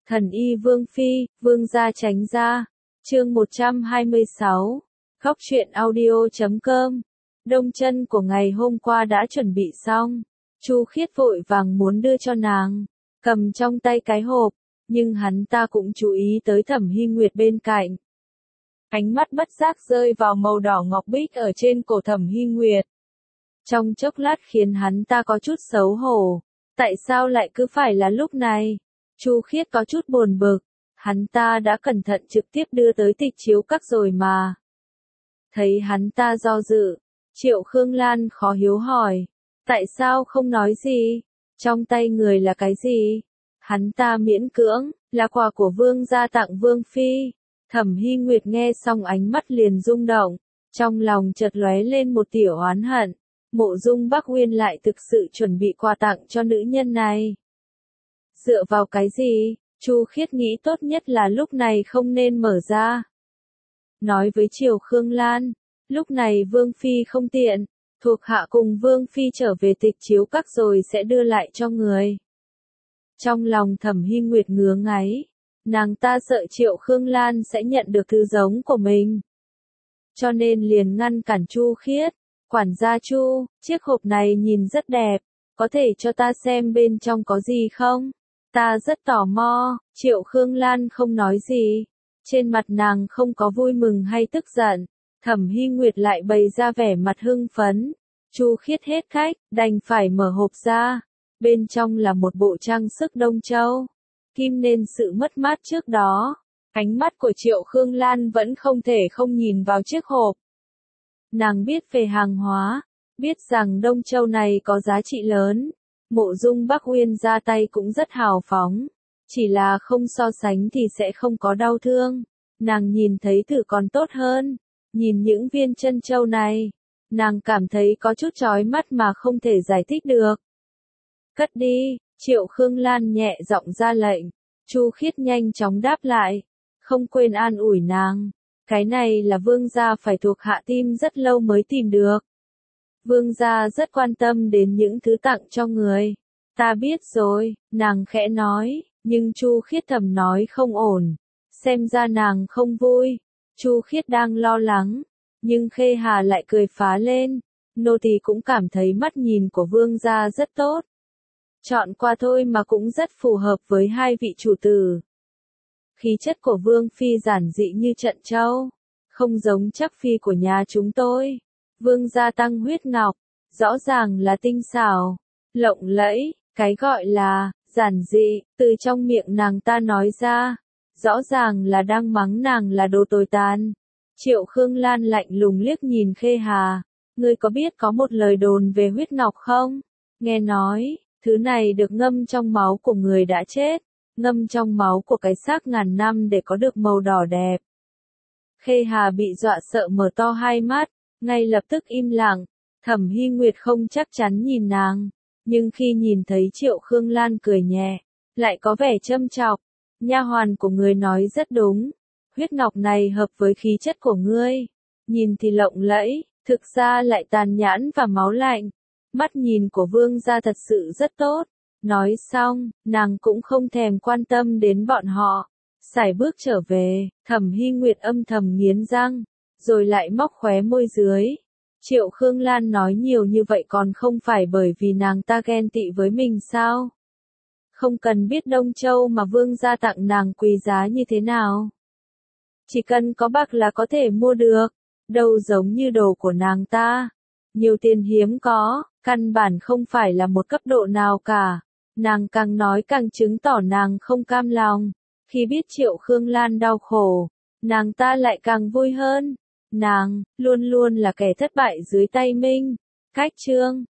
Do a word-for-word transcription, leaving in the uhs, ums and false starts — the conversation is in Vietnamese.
Thần y Vương Phi, Vương gia tránh ra. Chương một trăm hai mươi sáu. Góc truyện audio chấm com. Đông chân của ngày hôm qua đã chuẩn bị xong. Chu Khiết vội vàng muốn đưa cho nàng, cầm trong tay cái hộp, nhưng hắn ta cũng chú ý tới Thẩm Hy Nguyệt bên cạnh. Ánh mắt bất giác rơi vào màu đỏ ngọc bích ở trên cổ Thẩm Hy Nguyệt. Trong chốc lát khiến hắn ta có chút xấu hổ. Tại sao lại cứ phải là lúc này? Chu Khiết có chút buồn bực. Hắn ta đã cẩn thận trực tiếp đưa tới tịch chiếu các rồi mà. Thấy hắn ta do dự, Triệu Khương Lan khó hiếu hỏi. Tại sao không nói gì? Trong tay người là cái gì? Hắn ta miễn cưỡng, là quà của vương gia tặng Vương Phi. Thẩm Hy Nguyệt nghe xong ánh mắt liền rung động. Trong lòng chợt lóe lên một tiểu oán hận. Mộ Dung Bắc Uyên lại thực sự chuẩn bị quà tặng cho nữ nhân này. Dựa vào cái gì? Chu Khiết nghĩ tốt nhất là lúc này không nên mở ra. Nói với Triều Khương Lan, lúc này Vương Phi không tiện, thuộc hạ cùng Vương Phi trở về tịch chiếu các rồi sẽ đưa lại cho người. Trong lòng Thẩm Hy Nguyệt ngứa ngáy, nàng ta sợ Triệu Khương Lan sẽ nhận được thứ giống của mình. Cho nên liền ngăn cản Chu Khiết, quản gia Chu, chiếc hộp này nhìn rất đẹp, có thể cho ta xem bên trong có gì không? Ta rất tò mò. Triệu Khương Lan không nói gì. Trên mặt nàng không có vui mừng hay tức giận. Thẩm Hy Nguyệt lại bày ra vẻ mặt hưng phấn. Chu Khiết hết khách, đành phải mở hộp ra. Bên trong là một bộ trang sức Đông Châu. Kim nên sự mất mát trước đó. Ánh mắt của Triệu Khương Lan vẫn không thể không nhìn vào chiếc hộp. Nàng biết về hàng hóa, biết rằng Đông Châu này có giá trị lớn. Mộ Dung Bắc Uyên ra tay cũng rất hào phóng, chỉ là không so sánh thì sẽ không có đau thương. Nàng nhìn thấy thử còn tốt hơn, nhìn những viên chân châu này, nàng cảm thấy có chút chói mắt mà không thể giải thích được. Cất đi, Triệu Khương Lan nhẹ giọng ra lệnh. Chu Khiết nhanh chóng đáp lại, không quên an ủi nàng, cái này là vương gia phải thuộc hạ tim rất lâu mới tìm được. Vương gia rất quan tâm đến những thứ tặng cho người. Ta biết rồi, nàng khẽ nói, nhưng Chu Khiết thầm nói không ổn. Xem ra nàng không vui. Chu Khiết đang lo lắng, nhưng Khê Hà lại cười phá lên. Nô tỳ cũng cảm thấy mắt nhìn của vương gia rất tốt. Chọn qua thôi mà cũng rất phù hợp với hai vị chủ tử. Khí chất của Vương Phi giản dị như trận châu, không giống chắc phi của nhà chúng tôi. Vương gia tăng huyết ngọc, rõ ràng là tinh xảo, lộng lẫy, cái gọi là giản dị, từ trong miệng nàng ta nói ra, rõ ràng là đang mắng nàng là đồ tồi tàn. Triệu Khương Lan lạnh lùng liếc nhìn Khê Hà, ngươi có biết có một lời đồn về huyết ngọc không? Nghe nói, thứ này được ngâm trong máu của người đã chết, ngâm trong máu của cái xác ngàn năm để có được màu đỏ đẹp. Khê Hà bị dọa sợ mở to hai mắt. Ngay lập tức im lặng. Thẩm Hy Nguyệt không chắc chắn nhìn nàng, nhưng khi nhìn thấy Triệu Khương Lan cười nhẹ, lại có vẻ châm chọc. Nha hoàn của ngươi nói rất đúng, huyết ngọc này hợp với khí chất của ngươi, nhìn thì lộng lẫy, thực ra lại tàn nhẫn và máu lạnh. Mắt nhìn của vương gia thật sự rất tốt. Nói xong, nàng cũng không thèm quan tâm đến bọn họ, sải bước trở về. Thẩm Hy Nguyệt âm thầm nghiến răng, rồi lại móc khóe môi dưới. Triệu Khương Lan nói nhiều như vậy còn không phải bởi vì nàng ta ghen tị với mình sao? Không cần biết Đông Châu mà vương gia tặng nàng quý giá như thế nào. Chỉ cần có bạc là có thể mua được, đâu giống như đồ của nàng ta. Nhiều tiền hiếm có, căn bản không phải là một cấp độ nào cả. Nàng càng nói càng chứng tỏ nàng không cam lòng. Khi biết Triệu Khương Lan đau khổ, nàng ta lại càng vui hơn. Nàng, luôn luôn là kẻ thất bại dưới tay Minh. Cách chương.